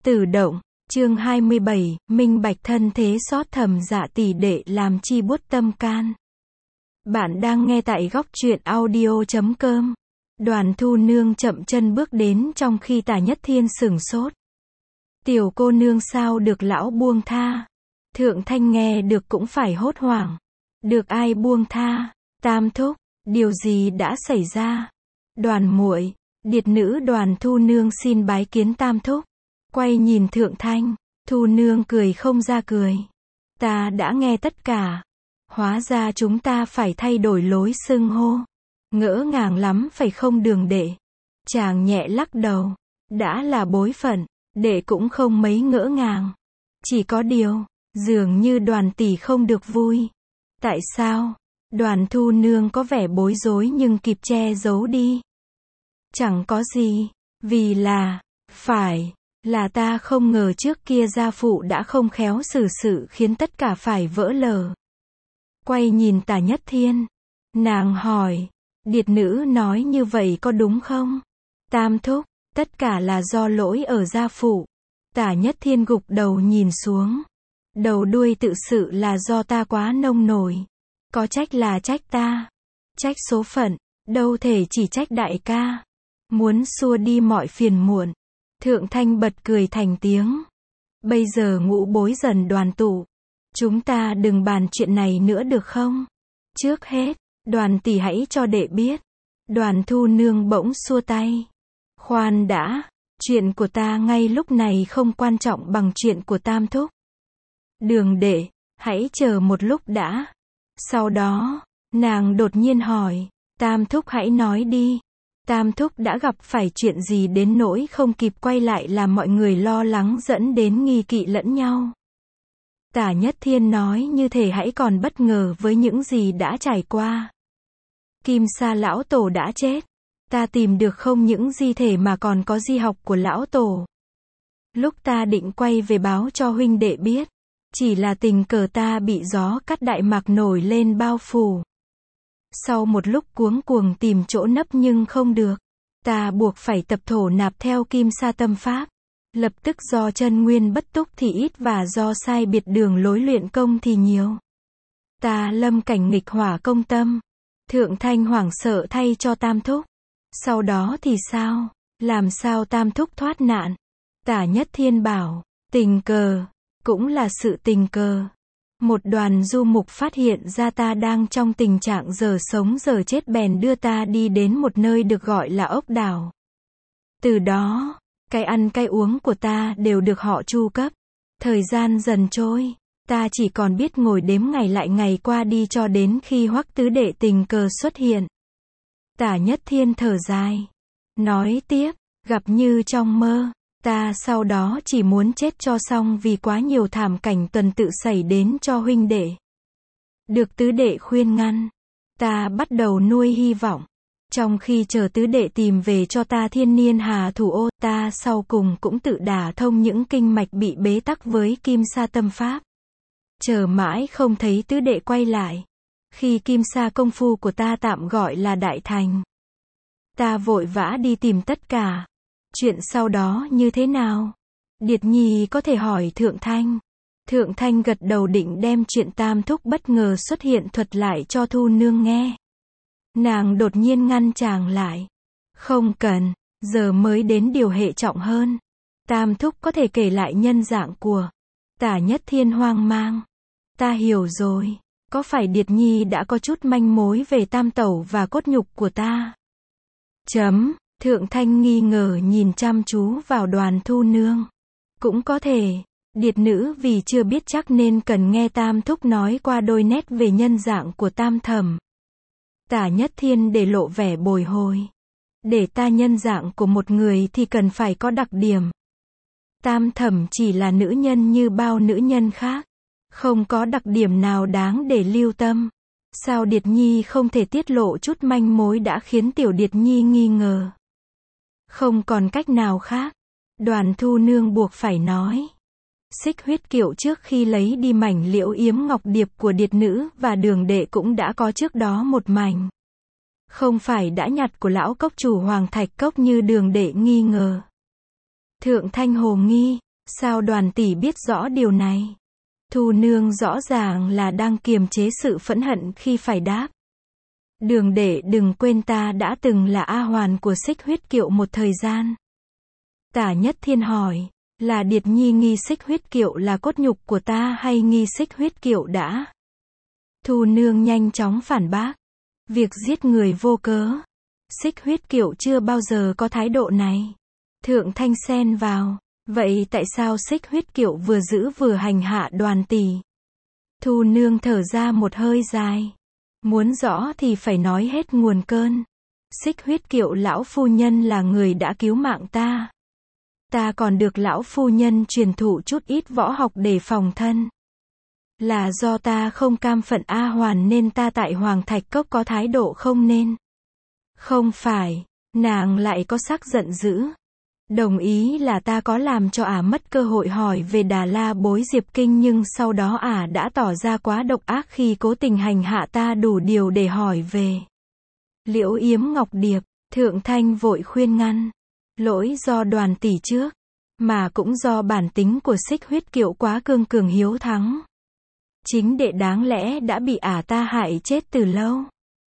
Tử động, chương 27, minh bạch thân thế xót thầm dạ tỷ đệ làm chi buốt tâm can. Bạn đang nghe tại góc truyện audio.com. Đoàn Thu Nương chậm chân bước đến trong khi Tả Nhất Thiên sửng sốt. Tiểu cô nương sao được lão buông tha? Thượng Thanh nghe được cũng phải hốt hoảng. Được ai buông tha? Tam thúc, điều gì đã xảy ra? Đoàn muội, điệt nữ Đoàn Thu Nương xin bái kiến tam thúc. Quay nhìn Thượng Thanh, Thu Nương cười không ra cười. Ta đã nghe tất cả. Hóa ra chúng ta phải thay đổi lối xưng hô. Ngỡ ngàng lắm phải không Đường đệ? Chàng nhẹ lắc đầu. Đã là bối phận, đệ cũng không mấy ngỡ ngàng. Chỉ có điều, dường như Đoàn tỷ không được vui. Tại sao? Đoàn Thu Nương có vẻ bối rối nhưng kịp che giấu đi. Chẳng có gì, vì là, phải, là ta không ngờ trước kia gia phụ đã không khéo xử sự khiến tất cả phải vỡ lở. Quay nhìn Tả Nhất Thiên, nàng hỏi, điệt nữ nói như vậy có đúng không? Tam thúc, tất cả là do lỗi ở gia phụ. Tả Nhất Thiên gục đầu nhìn xuống. Đầu đuôi tự sự là do ta quá nông nổi. Có trách là trách ta. Trách số phận, đâu thể chỉ trách đại ca. Muốn xua đi mọi phiền muộn. Thượng Thanh bật cười thành tiếng. Bây giờ ngũ bối dần đoàn tụ. Chúng ta đừng bàn chuyện này nữa được không? Trước hết, Đoàn tỷ hãy cho đệ biết. Đoàn Thu Nương bỗng xua tay. Khoan đã, chuyện của ta ngay lúc này không quan trọng bằng chuyện của tam thúc. Đường đệ, hãy chờ một lúc đã. Sau đó, nàng đột nhiên hỏi, tam thúc hãy nói đi. Tam thúc đã gặp phải chuyện gì đến nỗi không kịp quay lại làm mọi người lo lắng dẫn đến nghi kỵ lẫn nhau. Tả Nhất Thiên nói như thể hãy còn bất ngờ với những gì đã trải qua. Kim Sa lão tổ đã chết. Ta tìm được không những di thể mà còn có di học của lão tổ. Lúc ta định quay về báo cho huynh đệ biết. Chỉ là tình cờ ta bị gió cắt đại mạc nổi lên bao phủ. Sau một lúc cuống cuồng tìm chỗ nấp nhưng không được. Ta buộc phải tập thổ nạp theo Kim Sa tâm pháp. Lập tức do chân nguyên bất túc thì ít và do sai biệt đường lối luyện công thì nhiều. Ta lâm cảnh nghịch hỏa công tâm. Thượng Thanh hoảng sợ thay cho tam thúc. Sau đó thì sao? Làm sao tam thúc thoát nạn? Tả Nhất Thiên bảo, tình cờ, cũng là sự tình cờ. Một đoàn du mục phát hiện ra ta đang trong tình trạng giờ sống giờ chết bèn đưa ta đi đến một nơi được gọi là ốc đảo. Từ đó, cái ăn cái uống của ta đều được họ chu cấp. Thời gian dần trôi, ta chỉ còn biết ngồi đếm ngày lại ngày qua đi cho đến khi Hoắc tứ đệ tình cờ xuất hiện. Tả Nhất Thiên thở dài. Nói tiếp, gặp như trong mơ. Ta sau đó chỉ muốn chết cho xong vì quá nhiều thảm cảnh tuần tự xảy đến cho huynh đệ. Được tứ đệ khuyên ngăn. Ta bắt đầu nuôi hy vọng. Trong khi chờ tứ đệ tìm về cho ta thiên niên hà thủ ô, ta sau cùng cũng tự đả thông những kinh mạch bị bế tắc với Kim Sa tâm pháp. Chờ mãi không thấy tứ đệ quay lại. Khi Kim Sa công phu của ta tạm gọi là đại thành. Ta vội vã đi tìm tất cả. Chuyện sau đó như thế nào? Điệt nhi có thể hỏi Thượng Thanh. Thượng Thanh gật đầu định đem chuyện tam thúc bất ngờ xuất hiện thuật lại cho Thu Nương nghe. Nàng đột nhiên ngăn chàng lại. Không cần, giờ mới đến điều hệ trọng hơn. Tam thúc có thể kể lại nhân dạng của. Tả Nhất Thiên hoang mang. Ta hiểu rồi. Có phải Điệt nhi đã có chút manh mối về tam tẩu và cốt nhục của ta? Thượng Thanh nghi ngờ nhìn chăm chú vào Đoàn Thu Nương. Cũng có thể, điệt nữ vì chưa biết chắc nên cần nghe tam thúc nói qua đôi nét về nhân dạng của tam thẩm. Tả Nhất Thiên để lộ vẻ bồi hồi. Để ta nhân dạng của một người thì cần phải có đặc điểm. Tam thẩm chỉ là nữ nhân như bao nữ nhân khác. Không có đặc điểm nào đáng để lưu tâm. Sao Điệt nhi không thể tiết lộ chút manh mối đã khiến tiểu Điệt nhi nghi ngờ? Không còn cách nào khác. Đoàn Thu Nương buộc phải nói. Xích huyết kiệu trước khi lấy đi mảnh liễu yếm ngọc điệp của điệt nữ và Đường đệ cũng đã có trước đó một mảnh. Không phải đã nhặt của lão cốc chủ Hoàng Thạch Cốc như Đường đệ nghi ngờ. Thượng Thanh hồ nghi. Sao Đoàn tỷ biết rõ điều này? Thu nương rõ ràng là đang kiềm chế sự phẫn hận khi phải đáp. Đường đệ đừng quên ta đã từng là A Hoàn của Xích Huyết Kiệu một thời gian. Tả Nhất Thiên hỏi, là Điệt Nhi nghi Xích Huyết Kiệu là cốt nhục của ta hay nghi Xích Huyết Kiệu đã? Thu nương nhanh chóng phản bác. Việc giết người vô cớ. Xích Huyết Kiệu chưa bao giờ có thái độ này. Thượng Thanh xen vào. Vậy tại sao Xích Huyết Kiệu vừa giữ vừa hành hạ Đoàn tỷ? Thu nương thở ra một hơi dài. Muốn rõ thì phải nói hết nguồn cơn. Xích Huyết Kiệu lão phu nhân là người đã cứu mạng ta. Ta còn được lão phu nhân truyền thụ chút ít võ học để phòng thân. Là do ta không cam phận A Hoàn nên ta tại Hoàng Thạch Cốc có thái độ không nên. Không phải, nàng lại có sắc giận dữ. Đồng ý là ta có làm cho ả mất cơ hội hỏi về Đà La bối Diệp Kinh, nhưng sau đó ả đã tỏ ra quá độc ác khi cố tình hành hạ ta đủ điều để hỏi về Liễu Yếm Ngọc Điệp. Thượng Thanh vội khuyên ngăn. Lỗi do Đoàn tỷ trước, mà cũng do bản tính của Xích Huyết Kiệu quá cương cường hiếu thắng. Chính đệ đáng lẽ đã bị ả ta hại chết từ lâu.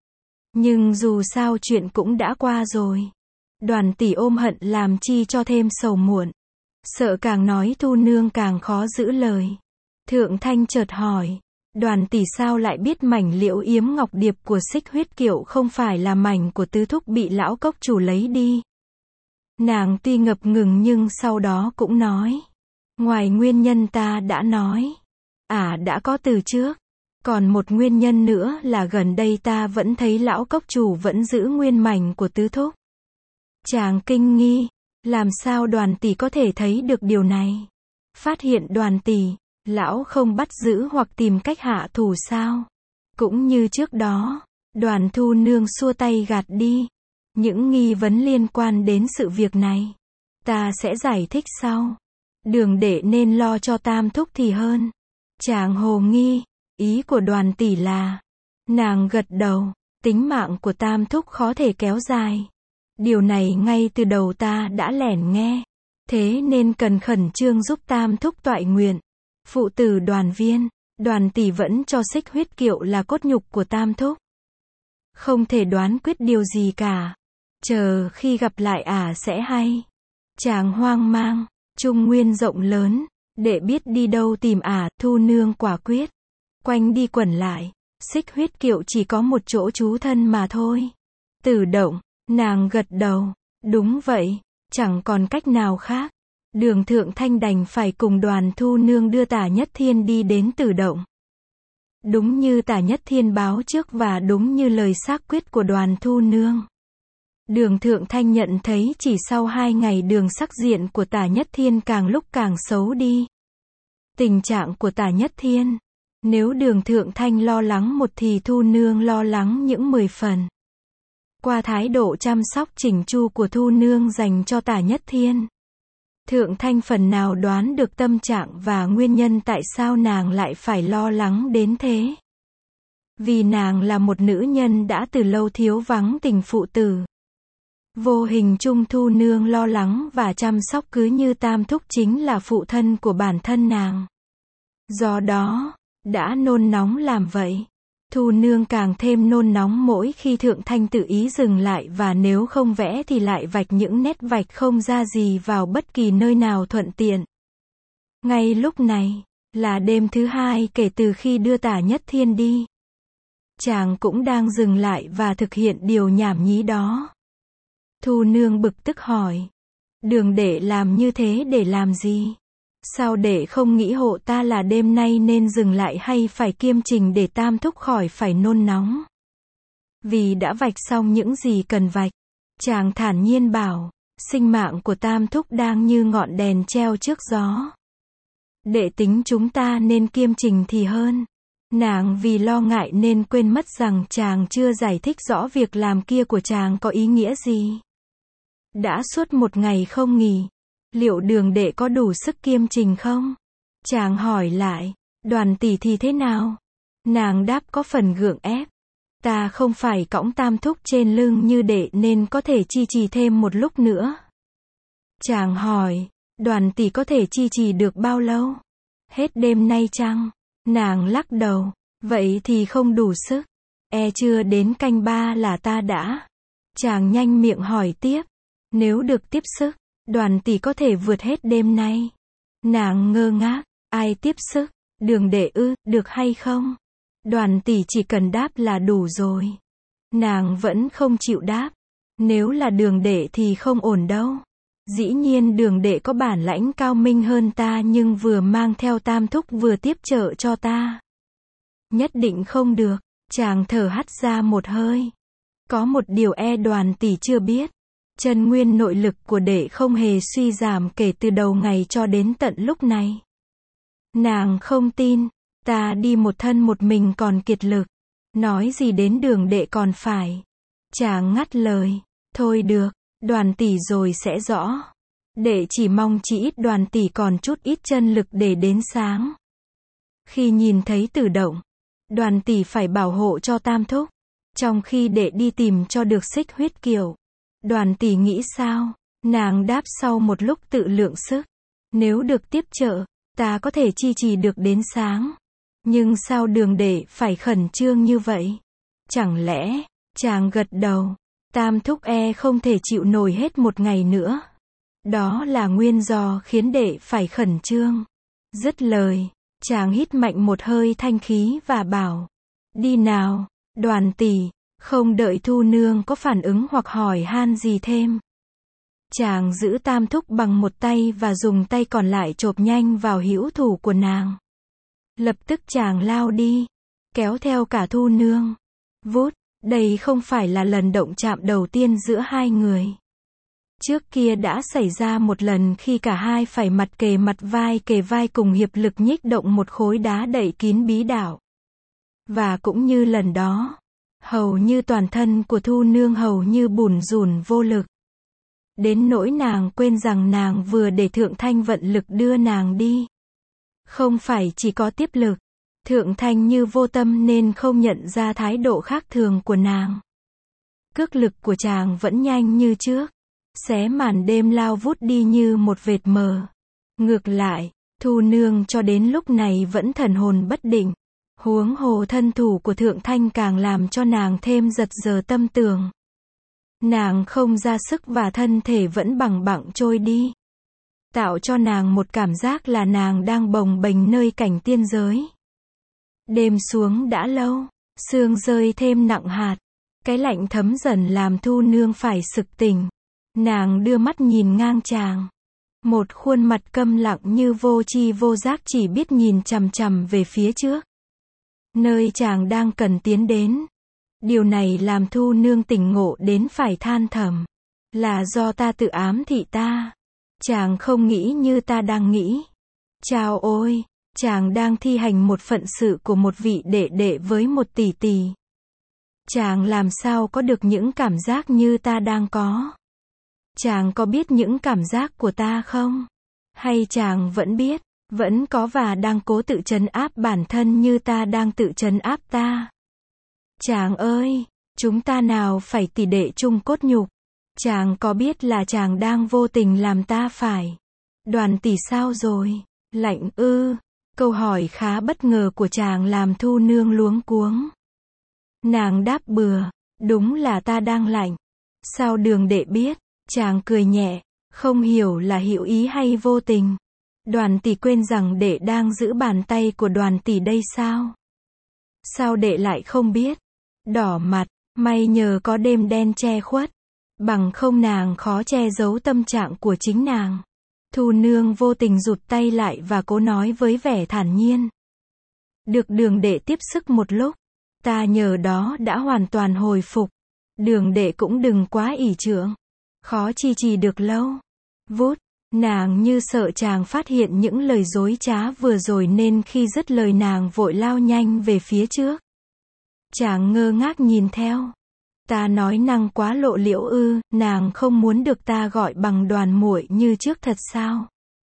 Nhưng dù sao chuyện cũng đã qua rồi. Đoàn tỷ ôm hận làm chi cho thêm sầu muộn. Sợ càng nói Thu nương càng khó giữ lời. Thượng Thanh chợt hỏi, Đoàn tỷ sao lại biết mảnh Liễu Yếm Ngọc Điệp của Xích Huyết Kiệu không phải là mảnh của tứ thúc bị lão cốc chủ lấy đi? Nàng tuy ngập ngừng nhưng sau đó cũng nói, ngoài nguyên nhân ta đã nói, ả đã có từ trước. Còn một nguyên nhân nữa là gần đây ta vẫn thấy lão cốc chủ vẫn giữ nguyên mảnh của tứ thúc. Chàng kinh nghi, làm sao Đoàn tỷ có thể thấy được điều này? Phát hiện Đoàn tỷ, lão không bắt giữ hoặc tìm cách hạ thủ sao? Cũng như trước đó, Đoàn Thu nương xua tay gạt đi. Những nghi vấn liên quan đến sự việc này, ta sẽ giải thích sau. Đường đệ nên lo cho Tam thúc thì hơn. Chàng hồ nghi, ý của Đoàn tỷ là, nàng gật đầu, tính mạng của Tam thúc khó thể kéo dài. Điều này ngay từ đầu ta đã lẻn nghe. Thế nên cần khẩn trương giúp Tam thúc toại nguyện. Phụ tử Đoàn viên, Đoàn tỷ vẫn cho Xích Huyết Kiệu là cốt nhục của Tam thúc. Không thể đoán quyết điều gì cả. Chờ khi gặp lại ả sẽ hay. Chàng hoang mang, Trung Nguyên rộng lớn, đệ biết đi đâu tìm ả. Thu nương quả quyết. Quanh đi quẩn lại, Xích Huyết Kiệu chỉ có một chỗ trú thân mà thôi. Tử Động, nàng gật đầu. Đúng vậy, chẳng còn cách nào khác. Đường Thượng Thanh đành phải cùng Đoàn Thu nương đưa Tả Nhất Thiên đi đến Tử Động. Đúng như Tả Nhất Thiên báo trước và đúng như lời xác quyết của Đoàn Thu nương. Đường Thượng Thanh nhận thấy chỉ sau 2 ngày đường sắc diện của Tả Nhất Thiên càng lúc càng xấu đi. Tình trạng của Tả Nhất Thiên, nếu Đường Thượng Thanh lo lắng một thì Thu nương lo lắng những 10 phần. Qua thái độ chăm sóc chỉnh chu của Thu nương dành cho Tả Nhất Thiên, Thượng Thanh phần nào đoán được tâm trạng và nguyên nhân tại sao nàng lại phải lo lắng đến thế. Vì nàng là một nữ nhân đã từ lâu thiếu vắng tình phụ tử. Vô hình chung Thu nương lo lắng và chăm sóc cứ như Tam thúc chính là phụ thân của bản thân nàng. Do đó, đã nôn nóng làm vậy. Thu nương càng thêm nôn nóng mỗi khi Thượng Thanh tự ý dừng lại và nếu không vẽ thì lại vạch những nét vạch không ra gì vào bất kỳ nơi nào thuận tiện. Ngay lúc này, là đêm thứ 2 kể từ khi đưa Tả Nhất Thiên đi. Chàng cũng đang dừng lại và thực hiện điều nhảm nhí đó. Thu nương bực tức hỏi. Đường đệ làm như thế để làm gì? Sao đệ không nghĩ hộ ta là đêm nay nên dừng lại hay phải kiêm trình để Tam thúc khỏi phải nôn nóng? Vì đã vạch xong những gì cần vạch. Chàng thản nhiên bảo, sinh mạng của Tam thúc đang như ngọn đèn treo trước gió. Đệ tính chúng ta nên kiêm trình thì hơn. Nàng vì lo ngại nên quên mất rằng chàng chưa giải thích rõ việc làm kia của chàng có ý nghĩa gì. Đã suốt 1 ngày không nghỉ. Liệu đường đệ có đủ sức kiêm trình không? Chàng hỏi lại. Đoàn tỷ thì thế nào? Nàng đáp có phần gượng ép. Ta không phải cõng Tam thúc trên lưng như đệ nên có thể chi trì thêm một lúc nữa. Chàng hỏi. Đoàn tỷ có thể chi trì được bao lâu? Hết đêm nay chăng? Nàng lắc đầu. Vậy thì không đủ sức. Chưa đến canh 3 là ta đã. Chàng nhanh miệng hỏi tiếp. Nếu được tiếp sức, đoàn tỷ có thể vượt hết đêm nay. Nàng ngơ ngác. Ai tiếp sức? Đường đệ ư, được hay không? Đoàn tỷ chỉ cần đáp là đủ rồi. Nàng vẫn không chịu đáp. Nếu là đường đệ thì không ổn đâu. Dĩ nhiên đường đệ có bản lãnh cao minh hơn ta, nhưng vừa mang theo tam thúc vừa tiếp trợ cho ta. Nhất định không được. Chàng thở hắt ra một hơi. Có một điều Đoàn tỷ chưa biết. Chân nguyên nội lực của đệ không hề suy giảm kể từ đầu ngày cho đến tận lúc này. Nàng không tin. Ta đi một thân một mình còn kiệt lực. Nói gì đến đường đệ còn phải. Chàng ngắt lời. Thôi được, Đoàn tỷ rồi sẽ rõ. Đệ chỉ mong chỉ ít Đoàn tỷ còn chút ít chân lực để đến sáng. Khi nhìn thấy Tử động, Đoàn tỷ phải bảo hộ cho tam thúc. Trong khi đệ đi tìm cho được Xích Huyết Kiều. Đoàn tỷ nghĩ sao? Nàng đáp sau một lúc tự lượng sức. Nếu được tiếp trợ, ta có thể chi trì được đến sáng. Nhưng sao đường đệ phải khẩn trương như vậy? Chẳng lẽ, chàng gật đầu. Tam thúc không thể chịu nổi hết một ngày nữa. Đó là nguyên do khiến đệ phải khẩn trương. Dứt lời, chàng hít mạnh một hơi thanh khí và bảo. Đi nào, Đoàn tỷ, không đợi Thu nương có phản ứng hoặc hỏi han gì thêm. Chàng giữ tam thúc bằng một tay và dùng tay còn lại chộp nhanh vào hữu thủ của nàng. Lập tức chàng lao đi, kéo theo cả Thu nương. Vút, đây không phải là lần động chạm đầu tiên giữa hai người. Trước kia đã xảy ra một lần khi cả hai phải mặt kề vai cùng hiệp lực nhích động một khối đá đậy kín bí đảo. Và cũng như lần đó, hầu như toàn thân của Thu nương hầu như bủn rủn vô lực. Đến nỗi nàng quên rằng nàng vừa để Thượng Thanh vận lực đưa nàng đi. Không phải chỉ có tiếp lực. Thượng Thanh như vô tâm nên không nhận ra thái độ khác thường của nàng. Cước lực của chàng vẫn nhanh như trước. Xé màn đêm lao vút đi như một vệt mờ. Ngược lại, Thu nương cho đến lúc này vẫn thần hồn bất định. Huống hồ thân thủ của Thượng Thanh càng làm cho nàng thêm giật giờ tâm tưởng. Nàng không ra sức và thân thể vẫn bằng bặng trôi đi. Tạo cho nàng một cảm giác là nàng đang bồng bềnh nơi cảnh tiên giới. Đêm xuống đã lâu, sương rơi thêm nặng hạt. Cái lạnh thấm dần làm Thu nương phải sực tỉnh. Nàng đưa mắt nhìn ngang chàng. Một khuôn mặt câm lặng như vô tri vô giác chỉ biết nhìn chằm chằm về phía trước. Nơi chàng đang cần tiến đến. Điều này làm Thu nương tỉnh ngộ đến phải than thầm. Là do ta tự ám thị ta. Chàng không nghĩ như ta đang nghĩ. Chao ôi, chàng đang thi hành một phận sự của một vị đệ đệ với một tỷ tỷ. Chàng làm sao có được những cảm giác như ta đang có? Chàng có biết những cảm giác của ta không? Hay chàng vẫn biết, vẫn có và đang cố tự trấn áp bản thân như ta đang tự trấn áp ta? Chàng ơi, chúng ta nào phải tỷ đệ chung cốt nhục. Chàng có biết là chàng đang vô tình làm ta phải? Đoàn tỷ sao rồi? Lạnh ư? Câu hỏi khá bất ngờ của chàng làm Thu nương luống cuống. Nàng đáp bừa, đúng là ta đang lạnh. Sao đường đệ biết? Chàng cười nhẹ, không hiểu là hữu ý hay vô tình. Đoàn tỷ quên rằng đệ đang giữ bàn tay của đoàn tỷ đây sao? Sao đệ lại không biết? Đỏ mặt, may nhờ có đêm đen che khuất. Bằng không nàng khó che giấu tâm trạng của chính nàng. Thu nương vô tình rụt tay lại và cố nói với vẻ thản nhiên. Được đường đệ tiếp sức một lúc. Ta nhờ đó đã hoàn toàn hồi phục. Đường đệ cũng đừng quá ỷ chưởng. Khó chi trì được lâu. Vút, nàng như sợ chàng phát hiện những lời dối trá vừa rồi nên khi dứt lời nàng vội lao nhanh về phía trước. Chàng ngơ ngác nhìn theo. Ta nói năng quá lộ liễu ư? Nàng không muốn được ta gọi bằng đoàn muội như trước thật sao?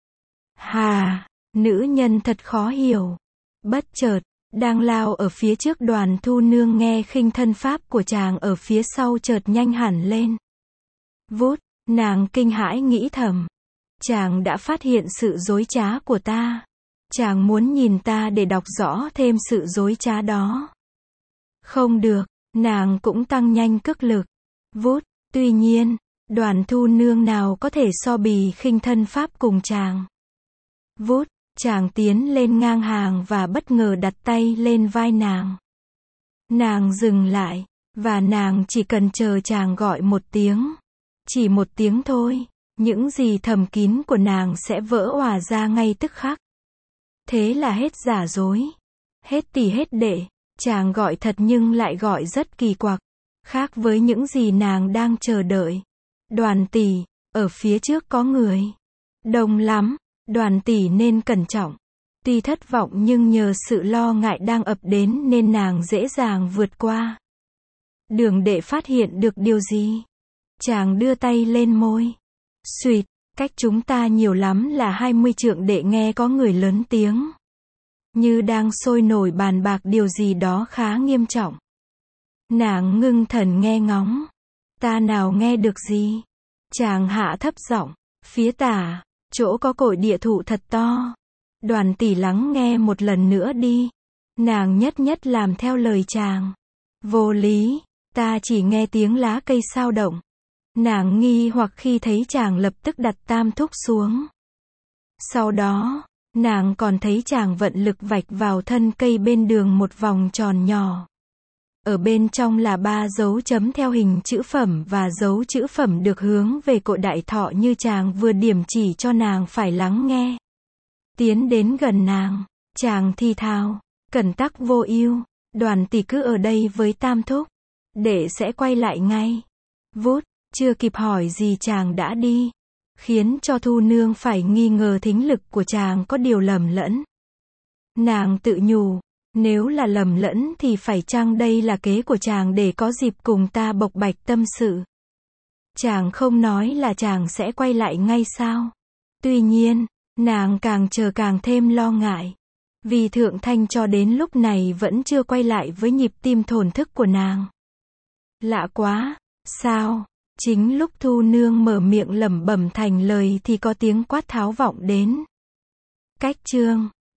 Hà, nữ nhân thật khó hiểu. Bất chợt, đang lao ở phía trước Đoàn Thu nương nghe khinh thân pháp của chàng ở phía sau chợt nhanh hẳn lên. Vút, nàng kinh hãi nghĩ thầm. Chàng đã phát hiện sự dối trá của ta. Chàng muốn nhìn ta để đọc rõ thêm sự dối trá đó. Không được, nàng cũng tăng nhanh cước lực. Vút, tuy nhiên, Đoàn Thu Nương nào có thể so bì khinh thân pháp cùng chàng. Vút, chàng tiến lên ngang hàng và bất ngờ đặt tay lên vai nàng. Nàng dừng lại, và nàng chỉ cần chờ chàng gọi một tiếng. Chỉ một tiếng thôi, những gì thầm kín của nàng sẽ vỡ òa ra ngay tức khắc. Thế là hết giả dối, hết tỷ hết đệ. Chàng gọi thật nhưng lại gọi rất kỳ quặc, khác với những gì nàng đang chờ đợi. Đoàn tỷ, ở phía trước có người. Đông lắm, Đoàn tỷ nên cẩn trọng. Tuy thất vọng nhưng nhờ sự lo ngại đang ập đến nên nàng dễ dàng vượt qua. Đường đệ phát hiện được điều gì? Chàng đưa tay lên môi. Xuỵt, cách chúng ta nhiều lắm là 20 trượng. Đệ nghe có người lớn tiếng, như đang sôi nổi bàn bạc điều gì đó khá nghiêm trọng. Nàng ngưng thần nghe ngóng. Ta nào nghe được gì? Chàng hạ thấp giọng. Phía tả, chỗ có cội địa thụ thật to. Đoàn tỷ lắng nghe một lần nữa đi. Nàng nhất nhất làm theo lời chàng. Vô lý, ta chỉ nghe tiếng lá cây xao động. Nàng nghi hoặc khi thấy chàng lập tức đặt tam thúc xuống. Sau đó, nàng còn thấy chàng vận lực vạch vào thân cây bên đường một vòng tròn nhỏ. Ở bên trong là 3 dấu chấm theo hình chữ phẩm và dấu chữ phẩm được hướng về cội đại thọ như chàng vừa điểm chỉ cho nàng phải lắng nghe. Tiến đến gần nàng, chàng thì thào, cẩn tắc vô ưu, Đoàn tỷ cứ ở đây với tam thúc. Đệ sẽ quay lại ngay. Vút, chưa kịp hỏi gì chàng đã đi. Khiến cho Thu Nương phải nghi ngờ thính lực của chàng có điều lầm lẫn. Nàng tự nhủ, nếu là lầm lẫn thì phải chăng đây là kế của chàng để có dịp cùng ta bộc bạch tâm sự. Chàng không nói là chàng sẽ quay lại ngay sao? Tuy nhiên, nàng càng chờ càng thêm lo ngại. Vì Thượng Thanh cho đến lúc này vẫn chưa quay lại với nhịp tim thổn thức của nàng. Lạ quá, sao? Chính lúc Thu Nương mở miệng lẩm bẩm thành lời thì có tiếng quát tháo vọng đến. Cách chương